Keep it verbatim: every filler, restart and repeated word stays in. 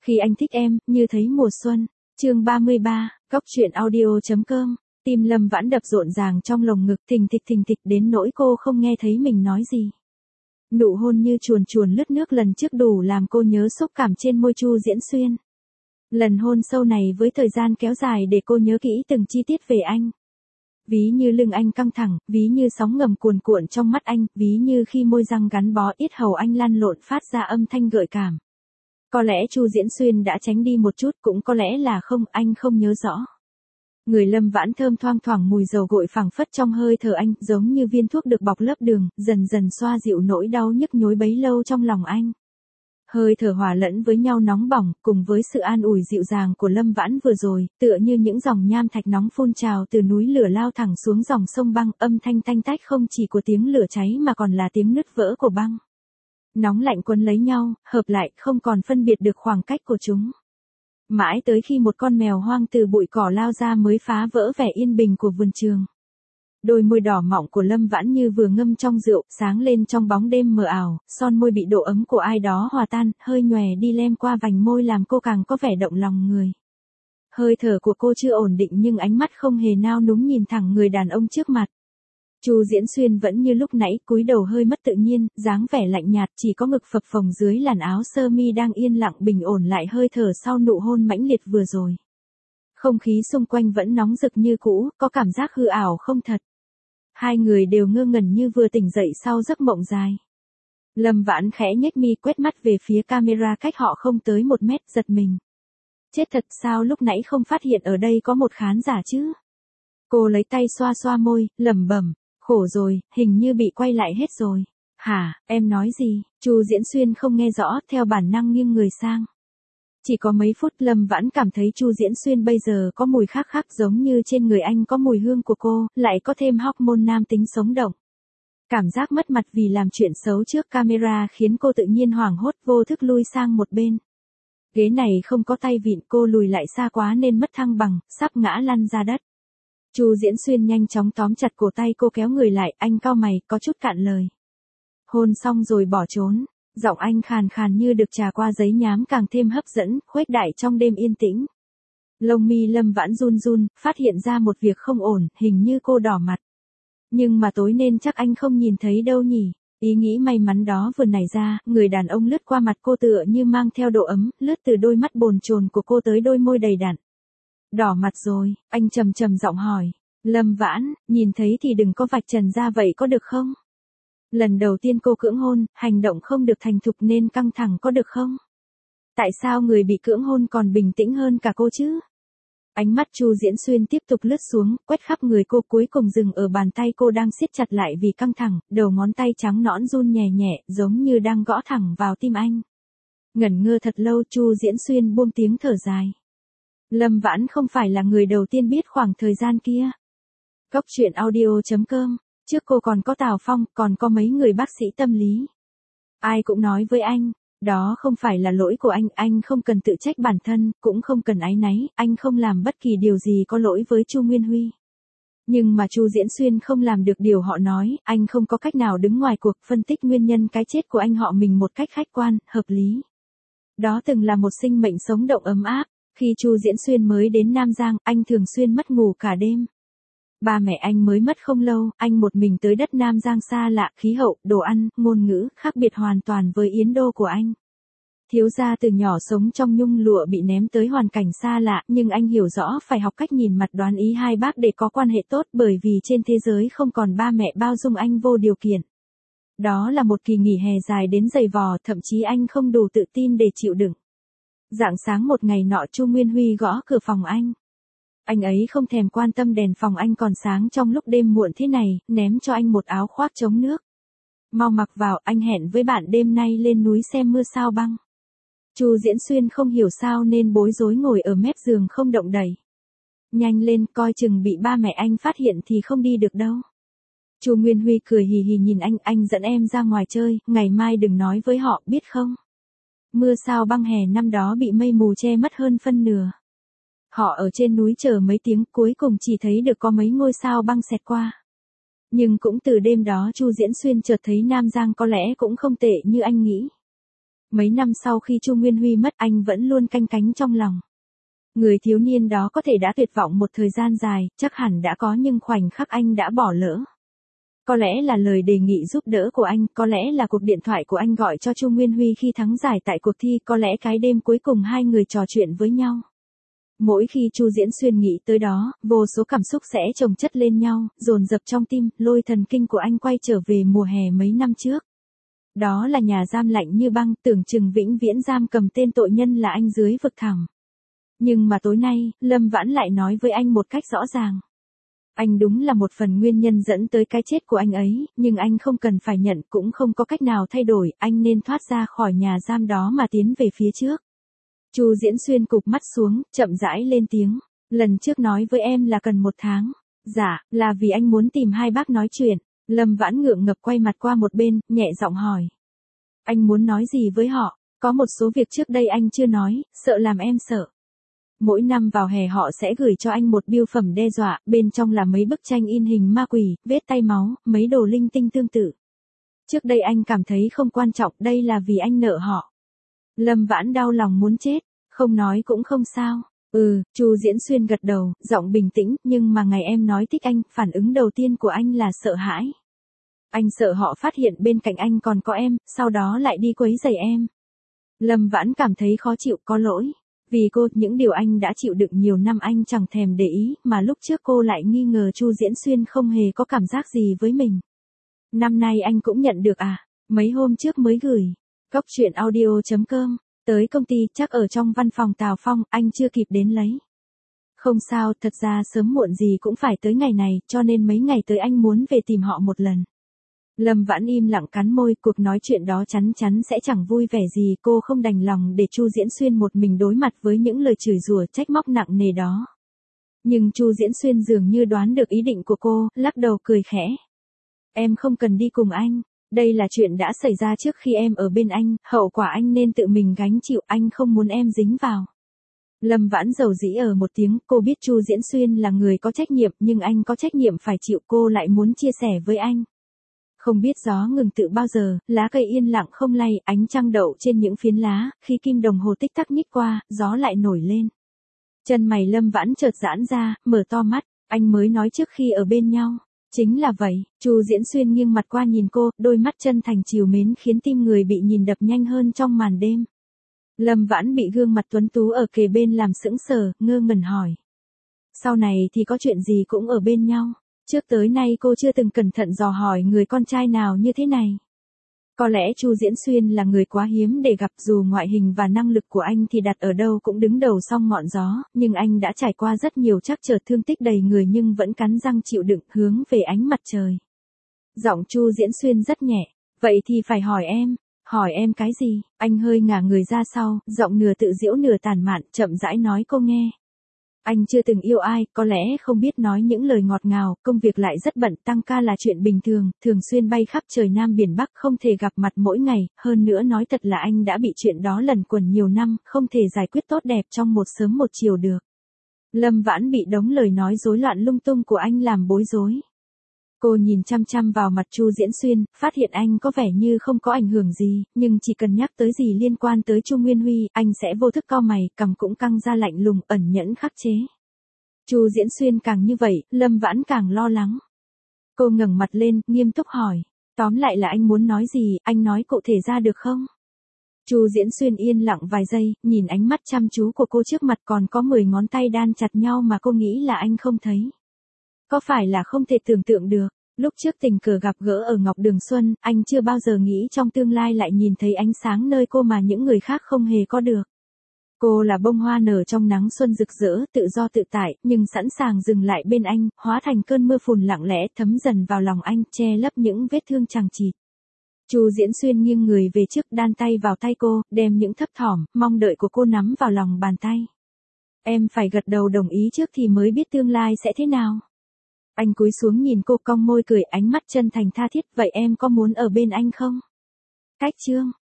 Khi anh thích em, như thấy mùa xuân. Chương ba mươi ba, Cóc truyện audio.com. Tim Lâm Vãn đập rộn ràng trong lồng ngực, thình thịch thình thịch đến nỗi cô không nghe thấy mình nói gì. Nụ hôn như chuồn chuồn lướt nước lần trước đủ làm cô nhớ xúc cảm trên môi Chu Diễn Xuyên. Lần hôn sâu này với thời gian kéo dài để cô nhớ kỹ từng chi tiết về anh. Ví như lưng anh căng thẳng, ví như sóng ngầm cuồn cuộn trong mắt anh, ví như khi môi răng gắn bó yết hầu anh lăn lộn phát ra âm thanh gợi cảm. Có lẽ Chu Diễn Xuyên đã tránh đi một chút, cũng có lẽ là không, anh không nhớ rõ. Người Lâm Vãn thơm thoang thoảng mùi dầu gội phảng phất trong hơi thở anh, giống như viên thuốc được bọc lớp đường, dần dần xoa dịu nỗi đau nhức nhối bấy lâu trong lòng anh. Hơi thở hòa lẫn với nhau nóng bỏng, cùng với sự an ủi dịu dàng của Lâm Vãn vừa rồi, tựa như những dòng nham thạch nóng phun trào từ núi lửa lao thẳng xuống dòng sông băng, âm thanh tanh tách không chỉ của tiếng lửa cháy mà còn là tiếng nứt vỡ của băng. Nóng lạnh quấn lấy nhau, hợp lại, không còn phân biệt được khoảng cách của chúng. Mãi tới khi một con mèo hoang từ bụi cỏ lao ra mới phá vỡ vẻ yên bình của vườn trường. Đôi môi đỏ mọng của Lâm Vãn như vừa ngâm trong rượu, sáng lên trong bóng đêm mờ ảo, son môi bị độ ấm của ai đó hòa tan, hơi nhòe đi lem qua vành môi làm cô càng có vẻ động lòng người. Hơi thở của cô chưa ổn định nhưng ánh mắt không hề nao núng nhìn thẳng người đàn ông trước mặt. Chu Diễn Xuyên vẫn như lúc nãy, cúi đầu hơi mất tự nhiên, dáng vẻ lạnh nhạt, chỉ có ngực phập phồng dưới làn áo sơ mi đang yên lặng bình ổn lại hơi thở sau nụ hôn mãnh liệt vừa rồi. Không khí xung quanh vẫn nóng rực như cũ, có cảm giác hư ảo không thật. Hai người đều ngơ ngẩn như vừa tỉnh dậy sau giấc mộng dài. Lâm Vãn khẽ nhếch mi quét mắt về phía camera cách họ không tới một mét, giật mình. Chết thật, sao lúc nãy không phát hiện ở đây có một khán giả chứ? Cô lấy tay xoa xoa môi, lẩm bẩm, khổ rồi, hình như bị quay lại hết rồi. Hả, em nói gì? Chu Diễn Xuyên không nghe rõ, theo bản năng nghiêng người sang. Chỉ có mấy phút Lâm Vãn cảm thấy Chu Diễn Xuyên bây giờ có mùi khác khác, giống như trên người anh có mùi hương của cô, lại có thêm hormone nam tính sống động. Cảm giác mất mặt vì làm chuyện xấu trước camera khiến cô tự nhiên hoảng hốt, vô thức lui sang một bên. Ghế này không có tay vịn, cô lùi lại xa quá nên mất thăng bằng, sắp ngã lăn ra đất. Chu Diễn Xuyên nhanh chóng tóm chặt cổ tay cô kéo người lại, anh cau mày, có chút cạn lời. Hôn xong rồi bỏ trốn. Giọng anh khàn khàn như được trà qua giấy nhám càng thêm hấp dẫn, khuếch đại trong đêm yên tĩnh. Lông mi Lâm Vãn run run, phát hiện ra một việc không ổn, hình như cô đỏ mặt. Nhưng mà tối nên chắc anh không nhìn thấy đâu nhỉ. Ý nghĩ may mắn đó vừa nảy ra, người đàn ông lướt qua mặt cô tựa như mang theo độ ấm, lướt từ đôi mắt bồn chồn của cô tới đôi môi đầy đặn. Đỏ mặt rồi, anh trầm trầm giọng hỏi. Lâm Vãn, nhìn thấy thì đừng có vạch trần ra vậy có được không? Lần đầu tiên cô cưỡng hôn, hành động không được thành thục nên căng thẳng có được không? Tại sao người bị cưỡng hôn còn bình tĩnh hơn cả cô chứ? Ánh mắt Chu Diễn Xuyên tiếp tục lướt xuống, quét khắp người cô, cuối cùng dừng ở bàn tay cô đang siết chặt lại vì căng thẳng, đầu ngón tay trắng nõn run nhẹ nhẹ, giống như đang gõ thẳng vào tim anh. Ngẩn ngơ thật lâu, Chu Diễn Xuyên buông tiếng thở dài. Lâm Vãn không phải là người đầu tiên biết khoảng thời gian kia. Cóc truyện audio.com. Trước cô còn có Tào Phong, còn có mấy người bác sĩ tâm lý. Ai cũng nói với anh, đó không phải là lỗi của anh, anh không cần tự trách bản thân, cũng không cần áy náy, anh không làm bất kỳ điều gì có lỗi với Chu Nguyên Huy. Nhưng mà Chu Diễn Xuyên không làm được điều họ nói, anh không có cách nào đứng ngoài cuộc phân tích nguyên nhân cái chết của anh họ mình một cách khách quan, hợp lý. Đó từng là một sinh mệnh sống động ấm áp, khi Chu Diễn Xuyên mới đến Nam Giang, anh thường xuyên mất ngủ cả đêm. Ba mẹ anh mới mất không lâu, anh một mình tới đất Nam Giang xa lạ, khí hậu, đồ ăn, ngôn ngữ, khác biệt hoàn toàn với Yến Đô của anh. Thiếu gia từ nhỏ sống trong nhung lụa bị ném tới hoàn cảnh xa lạ, nhưng anh hiểu rõ phải học cách nhìn mặt đoán ý hai bác để có quan hệ tốt, bởi vì trên thế giới không còn ba mẹ bao dung anh vô điều kiện. Đó là một kỳ nghỉ hè dài đến dày vò, thậm chí anh không đủ tự tin để chịu đựng. Rạng sáng một ngày nọ Chu Nguyên Huy gõ cửa phòng anh. Anh ấy không thèm quan tâm đèn phòng anh còn sáng trong lúc đêm muộn thế này, ném cho anh một áo khoác chống nước. Mau mặc vào, anh hẹn với bạn đêm nay lên núi xem mưa sao băng. Chu Diễn Xuyên không hiểu sao nên bối rối ngồi ở mép giường không động đậy. Nhanh lên, coi chừng bị ba mẹ anh phát hiện thì không đi được đâu. Chu Nguyên Huy cười hì hì nhìn anh, anh dẫn em ra ngoài chơi, ngày mai đừng nói với họ, biết không? Mưa sao băng hè năm đó bị mây mù che mất hơn phân nửa. Họ ở trên núi chờ mấy tiếng, cuối cùng chỉ thấy được có mấy ngôi sao băng xẹt qua. Nhưng cũng từ đêm đó Chu Diễn Xuyên chợt thấy Nam Giang có lẽ cũng không tệ như anh nghĩ. Mấy năm sau khi Chu Nguyên Huy mất anh vẫn luôn canh cánh trong lòng. Người thiếu niên đó có thể đã tuyệt vọng một thời gian dài, chắc hẳn đã có nhưng khoảnh khắc anh đã bỏ lỡ. Có lẽ là lời đề nghị giúp đỡ của anh, có lẽ là cuộc điện thoại của anh gọi cho Chu Nguyên Huy khi thắng giải tại cuộc thi, có lẽ cái đêm cuối cùng hai người trò chuyện với nhau. Mỗi khi Chu Diễn Xuyên nghĩ tới đó, vô số cảm xúc sẽ chồng chất lên nhau, dồn dập trong tim, lôi thần kinh của anh quay trở về mùa hè mấy năm trước. Đó là nhà giam lạnh như băng, tưởng chừng vĩnh viễn giam cầm tên tội nhân là anh dưới vực thẳm. Nhưng mà tối nay, Lâm Vãn lại nói với anh một cách rõ ràng. Anh đúng là một phần nguyên nhân dẫn tới cái chết của anh ấy, nhưng anh không cần phải nhận, cũng không có cách nào thay đổi, anh nên thoát ra khỏi nhà giam đó mà tiến về phía trước. Chu Diễn Xuyên cụp mắt xuống, chậm rãi lên tiếng. Lần trước nói với em là cần một tháng. Dạ, là vì anh muốn tìm hai bác nói chuyện. Lâm Vãn ngượng ngập quay mặt qua một bên, nhẹ giọng hỏi. Anh muốn nói gì với họ? Có một số việc trước đây anh chưa nói, sợ làm em sợ. Mỗi năm vào hè họ sẽ gửi cho anh một bưu phẩm đe dọa, bên trong là mấy bức tranh in hình ma quỷ, vết tay máu, mấy đồ linh tinh tương tự. Trước đây anh cảm thấy không quan trọng, đây là vì anh nợ họ. Lâm Vãn đau lòng muốn chết, không nói cũng không sao. Ừ, Chu Diễn Xuyên gật đầu, giọng bình tĩnh, nhưng mà ngày em nói thích anh, phản ứng đầu tiên của anh là sợ hãi. Anh sợ họ phát hiện bên cạnh anh còn có em, sau đó lại đi quấy rầy em. Lâm Vãn cảm thấy khó chịu, có lỗi. Vì cô, những điều anh đã chịu đựng nhiều năm anh chẳng thèm để ý, mà lúc trước cô lại nghi ngờ Chu Diễn Xuyên không hề có cảm giác gì với mình. Năm nay anh cũng nhận được à, mấy hôm trước mới gửi. Cốc truyện audio chấm com, tới công ty chắc ở trong văn phòng Tào Phong, anh chưa kịp đến lấy. Không sao, thật ra sớm muộn gì cũng phải tới ngày này, cho nên mấy ngày tới anh muốn về tìm họ một lần. Lâm Vãn im lặng cắn môi, cuộc nói chuyện đó chắn chắn sẽ chẳng vui vẻ gì, cô không đành lòng để Chu Diễn Xuyên một mình đối mặt với những lời chửi rủa trách móc nặng nề đó. Nhưng Chu Diễn Xuyên dường như đoán được ý định của cô, lắc đầu cười khẽ. Em không cần đi cùng anh, đây là chuyện đã xảy ra trước khi em ở bên anh, hậu quả anh nên tự mình gánh chịu, anh không muốn em dính vào. Lâm Vãn dầu dĩ ở một tiếng, cô biết Chu Diễn Xuyên là người có trách nhiệm, nhưng anh có trách nhiệm phải chịu, cô lại muốn chia sẻ với anh. Không biết gió ngừng tự bao giờ, lá cây yên lặng không lay, ánh trăng đậu trên những phiến lá, khi kim đồng hồ tích tắc nhích qua, gió lại nổi lên. Chân mày Lâm Vãn chợt giãn ra, mở to mắt, anh mới nói trước khi ở bên nhau. Chính là vậy, Chu Diễn Xuyên nghiêng mặt qua nhìn cô, đôi mắt chân thành trìu mến khiến tim người bị nhìn đập nhanh hơn trong màn đêm. Lâm Vãn bị gương mặt tuấn tú ở kề bên làm sững sờ, ngơ ngẩn hỏi. Sau này thì có chuyện gì cũng ở bên nhau. Trước tới nay cô chưa từng cẩn thận dò hỏi người con trai nào như thế này. Có lẽ Chu Diễn Xuyên là người quá hiếm để gặp, dù ngoại hình và năng lực của anh thì đặt ở đâu cũng đứng đầu song ngọn gió, nhưng anh đã trải qua rất nhiều trắc trở thương tích đầy người nhưng vẫn cắn răng chịu đựng hướng về ánh mặt trời. Giọng Chu Diễn Xuyên rất nhẹ, vậy thì phải hỏi em, hỏi em cái gì? Anh hơi ngả người ra sau, giọng nửa tự giễu nửa tàn mạn, chậm rãi nói cô nghe. Anh chưa từng yêu ai, có lẽ không biết nói những lời ngọt ngào, công việc lại rất bận, tăng ca là chuyện bình thường, thường xuyên bay khắp trời Nam biển Bắc, không thể gặp mặt mỗi ngày, hơn nữa nói thật là anh đã bị chuyện đó lẩn quẩn nhiều năm, không thể giải quyết tốt đẹp trong một sớm một chiều được. Lâm Vãn bị đống lời nói rối loạn lung tung của anh làm bối rối. Cô nhìn chăm chăm vào mặt Chu Diễn Xuyên, phát hiện anh có vẻ như không có ảnh hưởng gì, nhưng chỉ cần nhắc tới gì liên quan tới Chu Nguyên Huy, anh sẽ vô thức cau mày, cằm cũng căng ra lạnh lùng, ẩn nhẫn khắc chế. Chu Diễn Xuyên càng như vậy, Lâm Vãn càng lo lắng. Cô ngẩng mặt lên, nghiêm túc hỏi, tóm lại là anh muốn nói gì, anh nói cụ thể ra được không? Chu Diễn Xuyên yên lặng vài giây, nhìn ánh mắt chăm chú của cô trước mặt, còn có mười ngón tay đan chặt nhau mà cô nghĩ là anh không thấy. Có phải là không thể tưởng tượng được, lúc trước tình cờ gặp gỡ ở Ngọc Đường Xuân, anh chưa bao giờ nghĩ trong tương lai lại nhìn thấy ánh sáng nơi cô mà những người khác không hề có được. Cô là bông hoa nở trong nắng xuân rực rỡ, tự do tự tại, nhưng sẵn sàng dừng lại bên anh, hóa thành cơn mưa phùn lặng lẽ thấm dần vào lòng anh, che lấp những vết thương chằng chịt. Chu Diễn Xuyên nghiêng người về trước, đan tay vào tay cô, đem những thấp thỏm, mong đợi của cô nắm vào lòng bàn tay. Em phải gật đầu đồng ý trước thì mới biết tương lai sẽ thế nào. Anh cúi xuống nhìn cô, cong môi cười, ánh mắt chân thành tha thiết, vậy em có muốn ở bên anh không? Cách chương